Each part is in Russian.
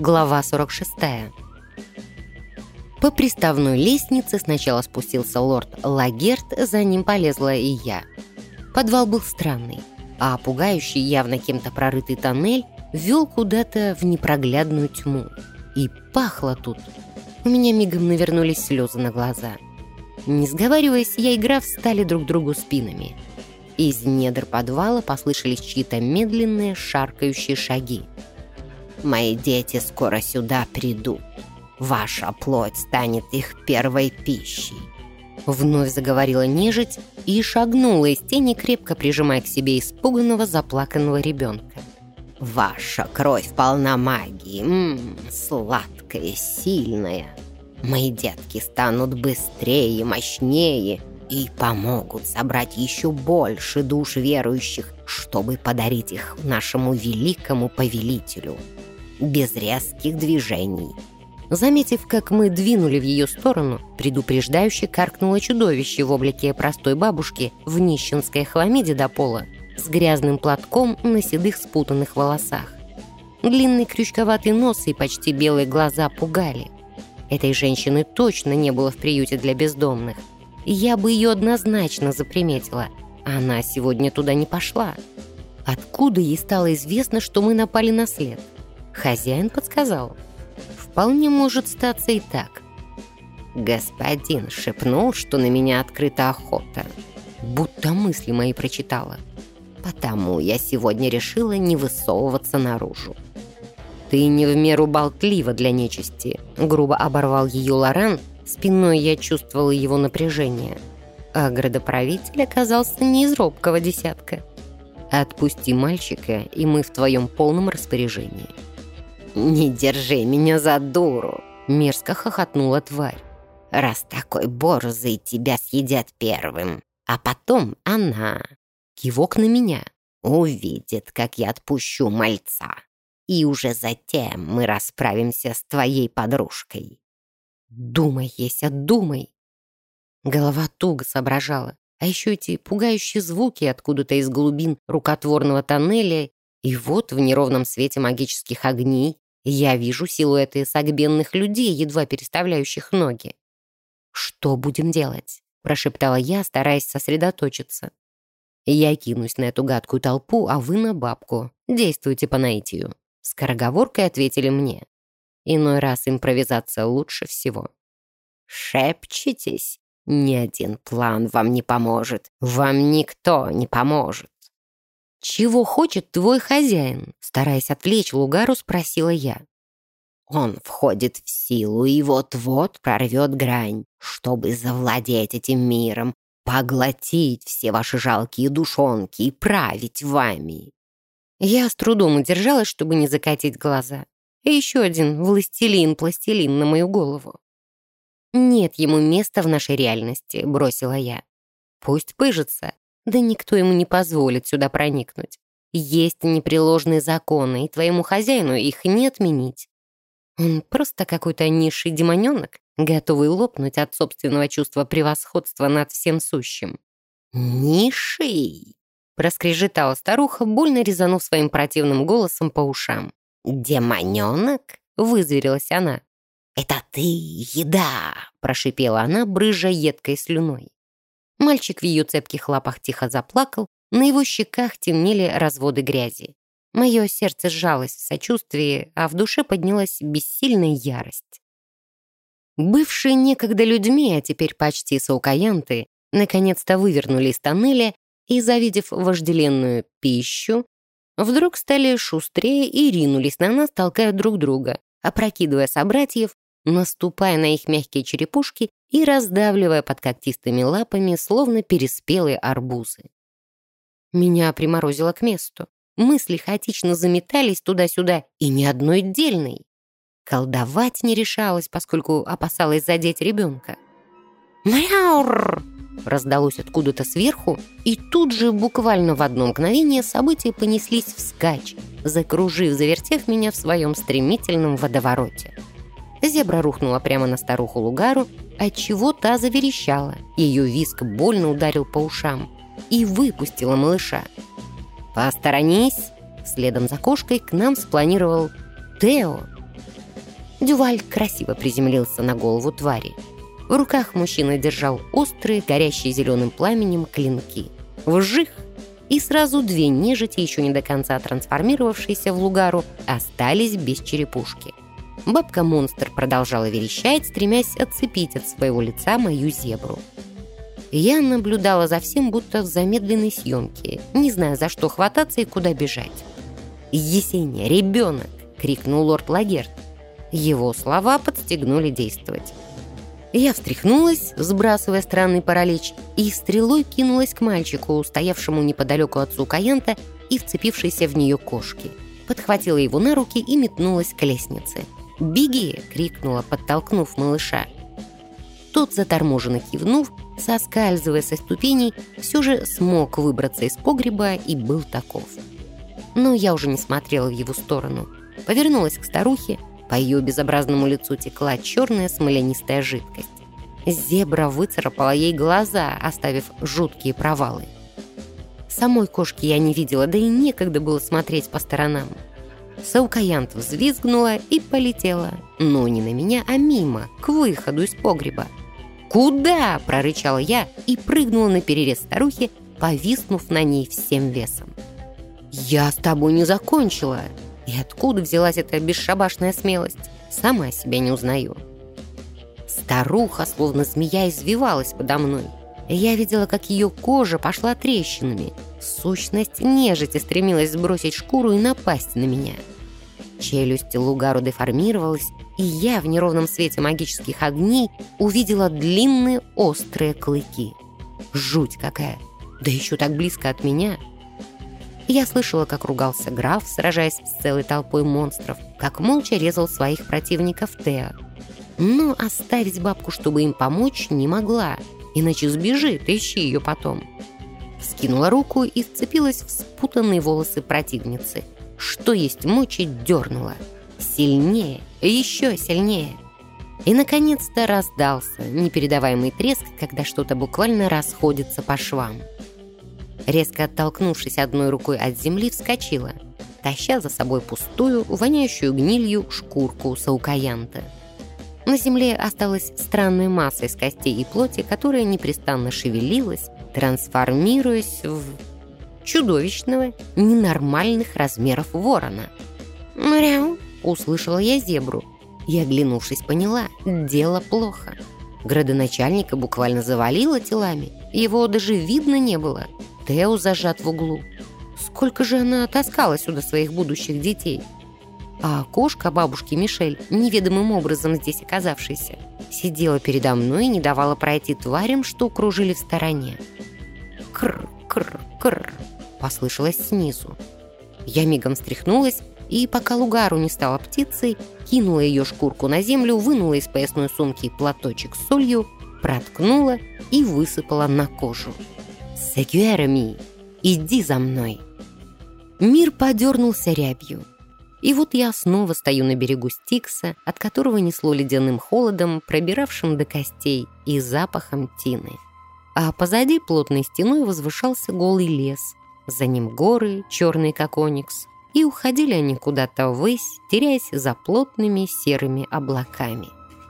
Глава 46. По приставной лестнице сначала спустился лорд Лагерт, за ним полезла и я. Подвал был странный, а пугающий, явно кем-то прорытый тоннель вел куда-то в непроглядную тьму. И пахло тут. У меня мигом навернулись слезы на глаза. Не сговариваясь, я и граф встали друг к другу спинами. Из недр подвала послышались чьи-то медленные, шаркающие шаги. «Мои дети скоро сюда придут. Ваша плоть станет их первой пищей». Вновь заговорила нежить и шагнула из тени, крепко прижимая к себе испуганного, заплаканного ребенка. «Ваша кровь полна магии, сладкая, сильная. Мои детки станут быстрее, мощнее и помогут собрать еще больше душ верующих, чтобы подарить их нашему великому повелителю. Без резких движений». Заметив, как мы двинули в ее сторону, предупреждающе каркнуло чудовище в облике простой бабушки в нищенской хламиде до пола с грязным платком на седых спутанных волосах. Длинный крючковатый нос и почти белые глаза пугали. Этой женщины точно не было в приюте для бездомных. Я бы ее однозначно заприметила. Она сегодня туда не пошла. Откуда ей стало известно, что мы напали на след? Хозяин подсказал. Вполне может статься и так. «Господин шепнул, что на меня открыта охота. Будто мысли мои прочитала. Потому я сегодня решила не высовываться наружу». «Ты не в меру болтлива для нечисти», — грубо оборвал ее Лоран. Спиной я чувствовала его напряжение. А градоправитель оказался не из робкого десятка. «Отпусти мальчика, и мы в твоем полном распоряжении». «Не держи меня за дуру!» — мерзко хохотнула тварь. «Раз такой борзый, тебя съедят первым, а потом она, кивок на меня, увидит, как я отпущу мальца, и уже затем мы расправимся с твоей подружкой». «Думай, Еся, думай!» Голова туго соображала, а еще эти пугающие звуки откуда-то из глубин рукотворного тоннеля, и вот в неровном свете магических огней я вижу силуэты сагбенных людей, едва переставляющих ноги. «Что будем делать?» — прошептала я, стараясь сосредоточиться. «Я кинусь на эту гадкую толпу, а вы на бабку. Действуйте по наитию». Скороговоркой ответили мне. Иной раз импровизация лучше всего. «Шепчетесь? Ни один план вам не поможет. Вам никто не поможет». «Чего хочет твой хозяин?» Стараясь отвлечь Лугару, спросила я. «Он входит в силу и вот-вот прорвет грань, чтобы завладеть этим миром, поглотить все ваши жалкие душонки и править вами». Я с трудом удержалась, чтобы не закатить глаза. И еще один властелин-пластилин на мою голову. «Нет ему места в нашей реальности», — бросила я. «Пусть пыжится. Да никто ему не позволит сюда проникнуть. Есть непреложные законы, и твоему хозяину их не отменить. Он просто какой-то низший демоненок, готовый лопнуть от собственного чувства превосходства над всем сущим». «Низший?» — проскрежетала старуха, больно резанув своим противным голосом по ушам. «Демоненок?» — вызверилась она. «Это ты, еда!» — прошипела она, брызжа едкой слюной. Мальчик в ее цепких лапах тихо заплакал, на его щеках темнели разводы грязи. Мое сердце сжалось в сочувствии, а в душе поднялась бессильная ярость. Бывшие некогда людьми, а теперь почти саукаянты, наконец-то вывернули из тоннеля и, завидев вожделенную пищу, вдруг стали шустрее и ринулись на нас, толкая друг друга, опрокидывая собратьев, наступая на их мягкие черепушки и раздавливая под когтистыми лапами, словно переспелые арбузы. Меня приморозило к месту. Мысли хаотично заметались туда-сюда, и ни одной дельной. Колдовать не решалась, поскольку опасалась задеть ребенка. «Мяур!» раздалось откуда-то сверху, и тут же, буквально в одно мгновение, события понеслись вскачь, закружив, завертев меня в своем стремительном водовороте. Зебра рухнула прямо на старуху Лугару, отчего та заверещала. Ее визг больно ударил по ушам и выпустила малыша. «Посторонись!» Следом за кошкой к нам спланировал Тео. Дюваль красиво приземлился на голову твари. В руках мужчина держал острые, горящие зеленым пламенем клинки. Вжих! И сразу две нежити, еще не до конца трансформировавшиеся в Лугару, остались без черепушки. Бабка-монстр продолжала верещать, стремясь отцепить от своего лица мою зебру. Я наблюдала за всем, будто в замедленной съемке, не зная, за что хвататься и куда бежать. «Есения, ребенок!» — крикнул лорд Лагерт. Его слова подстегнули действовать. Я встряхнулась, сбрасывая странный паралич, и стрелой кинулась к мальчику, стоявшему неподалеку от Саукаянта и вцепившейся в нее кошки. Подхватила его на руки и метнулась к лестнице. «Беги!» — крикнула, подтолкнув малыша. Тот, заторможенно кивнув, соскальзывая со ступеней, все же смог выбраться из погреба и был таков. Но я уже не смотрела в его сторону. Повернулась к старухе. По ее безобразному лицу текла черная смолянистая жидкость. Зебра выцарапала ей глаза, оставив жуткие провалы. Самой кошки я не видела, да и некогда было смотреть по сторонам. Саукаянт взвизгнула и полетела, но не на меня, а мимо, к выходу из погреба. «Куда?» – прорычала я и прыгнула на перерез старухи, повиснув на ней всем весом. «Я с тобой не закончила!» И откуда взялась эта бесшабашная смелость? Сама себя не узнаю. Старуха, словно змея, извивалась подо мной. Я видела, как ее кожа пошла трещинами. Сущность нежити стремилась сбросить шкуру и напасть на меня. Челюсть Лугару деформировалась, и я в неровном свете магических огней увидела длинные острые клыки. Жуть какая! Да еще так близко от меня! Я слышала, как ругался граф, сражаясь с целой толпой монстров, как молча резал своих противников Тео. Но оставить бабку, чтобы им помочь, не могла, иначе сбежит, ищи ее потом. Скинула руку и вцепилась в спутанные волосы противницы. Что есть мочи, дернула. Сильнее, еще сильнее. И, наконец-то, раздался непередаваемый треск, когда что-то буквально расходится по швам. Резко оттолкнувшись одной рукой от земли, вскочила, таща за собой пустую, воняющую гнилью шкурку Саукаянта. На земле осталась странная масса из костей и плоти, которая непрестанно шевелилась, трансформируясь в чудовищного, ненормальных размеров ворона. «Мряу!» — услышала я зебру и, оглянувшись, поняла — дело плохо. Градоначальника буквально завалило телами, его даже видно не было. Тео зажат в углу. Сколько же она таскала сюда своих будущих детей? А кошка бабушки Мишель, неведомым образом здесь оказавшаяся, сидела передо мной и не давала пройти тварям, что кружили в стороне. «Кр-кр-кр!» — послышалось снизу. Я мигом встряхнулась, и пока Лугару не стала птицей, кинула ее шкурку на землю, вынула из поясной сумки платочек с солью, проткнула и высыпала на кожу. «Сегуэрами! Иди за мной!» Мир подернулся рябью. И вот я снова стою на берегу Стикса, от которого несло ледяным холодом, пробиравшим до костей, и запахом тины. А позади плотной стеной возвышался голый лес. За ним горы, черные как оникс, и уходили они куда-то ввысь, теряясь за плотными серыми облаками.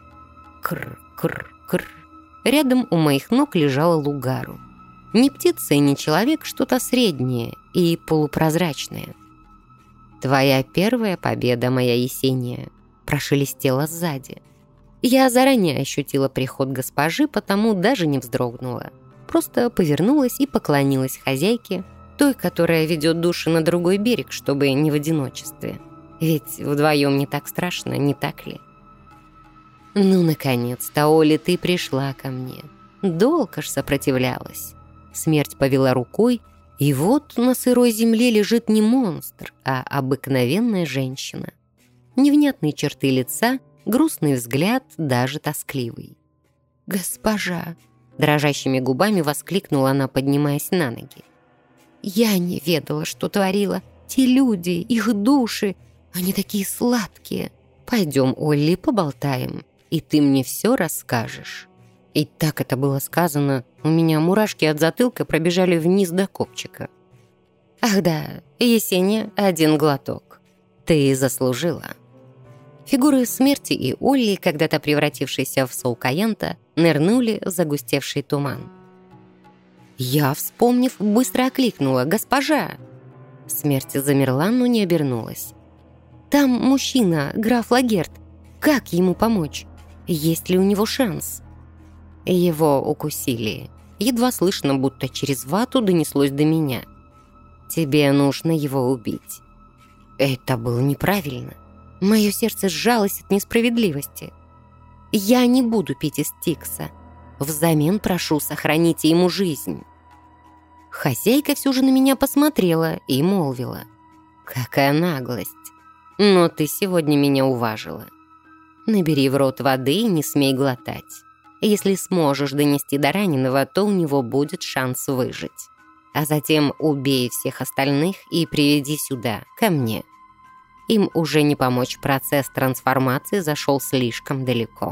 Кр-кр-кр. Рядом у моих ног лежала Лугару. Не птица и не человек, что-то среднее и полупрозрачное. «Твоя первая победа, моя Есения», — прошелестела сзади. Я заранее ощутила приход госпожи, потому даже не вздрогнула. Просто повернулась и поклонилась хозяйке, той, которая ведет души на другой берег, чтобы не в одиночестве. Ведь вдвоем не так страшно, не так ли? «Ну, наконец-то, Оли, ты пришла ко мне. Долго ж сопротивлялась». Смерть повела рукой, и вот на сырой земле лежит не монстр, а обыкновенная женщина. Невнятные черты лица, грустный взгляд, даже тоскливый. «Госпожа!» — дрожащими губами воскликнула она, поднимаясь на ноги. «Я не ведала, что творила. Те люди, их души, они такие сладкие. Пойдем, Олли, поболтаем, и ты мне все расскажешь». И так это было сказано, у меня мурашки от затылка пробежали вниз до копчика. «Ах да, Есения, один глоток. Ты заслужила». Фигуры смерти и Олли, когда-то превратившиеся в Саукаянта, нырнули в загустевший туман. Я, вспомнив, быстро окликнула: «Госпожа!» Смерть замерла, но не обернулась. «Там мужчина, граф Лагерт. Как ему помочь? Есть ли у него шанс?» Его укусили. Едва слышно, будто через вату донеслось до меня. «Тебе нужно его убить». Это было неправильно. Мое сердце сжалось от несправедливости. «Я не буду пить из Стикса. Взамен прошу, сохраните ему жизнь». Хозяйка все же на меня посмотрела и молвила: «Какая наглость! Но ты сегодня меня уважила. Набери в рот воды и не смей глотать. Если сможешь донести до раненого, то у него будет шанс выжить. А затем убей всех остальных и приведи сюда, ко мне. Им уже не помочь, процесс трансформации зашел слишком далеко».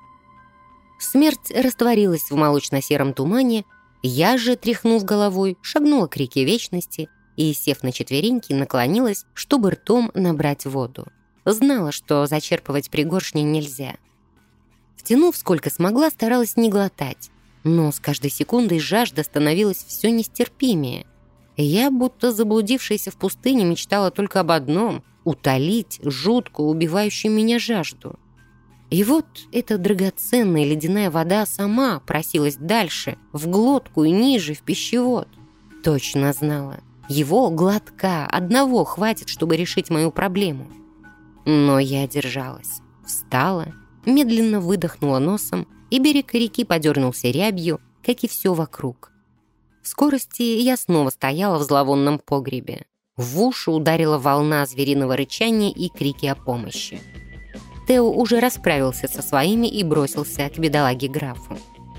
Смерть растворилась в молочно-сером тумане, я же, тряхнув головой, шагнула к реке Вечности и, сев на четвереньки, наклонилась, чтобы ртом набрать воду. Знала, что зачерпывать пригоршни нельзя. Втянув сколько смогла, старалась не глотать, но с каждой секундой жажда становилась все нестерпимее. Я, будто заблудившаяся в пустыне, мечтала только об одном — утолить жуткую, убивающую меня жажду. И вот эта драгоценная ледяная вода сама просилась дальше, в глотку и ниже, в пищевод. Точно знала, его глотка одного хватит, чтобы решить мою проблему. Но я держалась, встала, медленно выдохнула носом, и берег реки подернулся рябью, как и все вокруг. В скорости я снова стояла в зловонном погребе. В уши ударила волна звериного рычания и крики о помощи. Тео уже расправился со своими и бросился к бедолаге-графу.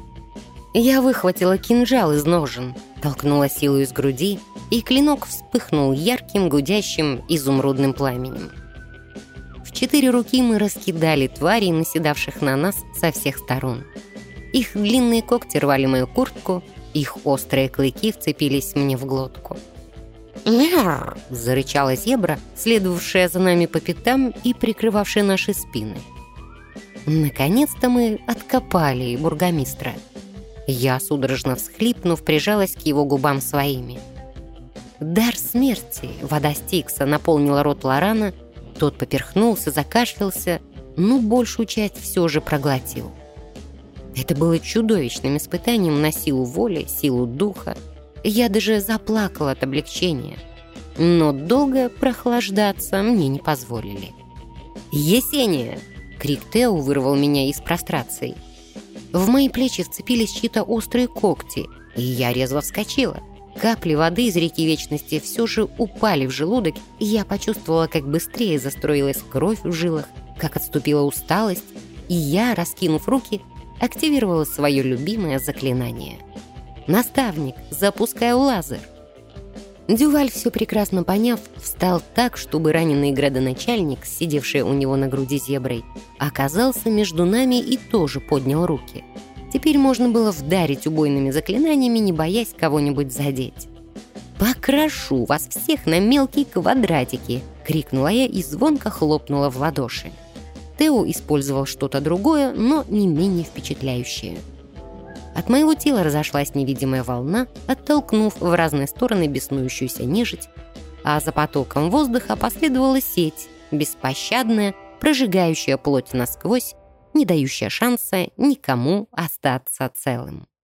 Я выхватила кинжал из ножен, толкнула силу из груди, и клинок вспыхнул ярким, гудящим, изумрудным пламенем. В 4 руки мы раскидали тварей, наседавших на нас со всех сторон. Их длинные когти рвали мою куртку, их острые клыки вцепились мне в глотку. «Мяу!» — зарычала зебра, следовавшая за нами по пятам и прикрывавшая наши спины. Наконец-то мы откопали бургомистра. Я, судорожно всхлипнув, прижалась к его губам своими. Дар смерти, вода Стикса, наполнила рот Лорана. Тот поперхнулся, закашлялся, но большую часть все же проглотил. Это было чудовищным испытанием на силу воли, силу духа. Я даже заплакала от облегчения. Но долго прохлаждаться мне не позволили. «Есения!» — крик Тео вырвал меня из прострации. В мои плечи вцепились чьи-то острые когти, и я резво вскочила. Капли воды из реки Вечности все же упали в желудок, и я почувствовала, как быстрее застроилась кровь в жилах, как отступила усталость, и я, раскинув руки, активировала свое любимое заклинание. «Наставник, запускаю лазер!» Дюваль, все прекрасно поняв, встал так, чтобы раненый градоначальник, сидевший у него на груди зеброй, оказался между нами и тоже поднял руки. Теперь можно было вдарить убойными заклинаниями, не боясь кого-нибудь задеть. «Покрошу вас всех на мелкие квадратики!» — крикнула я и звонко хлопнула в ладоши. Тео использовал что-то другое, но не менее впечатляющее. От моего тела разошлась невидимая волна, оттолкнув в разные стороны беснующуюся нежить, а за потоком воздуха последовала сеть, беспощадная, прожигающая плоть насквозь, не дающая шанса никому остаться целым.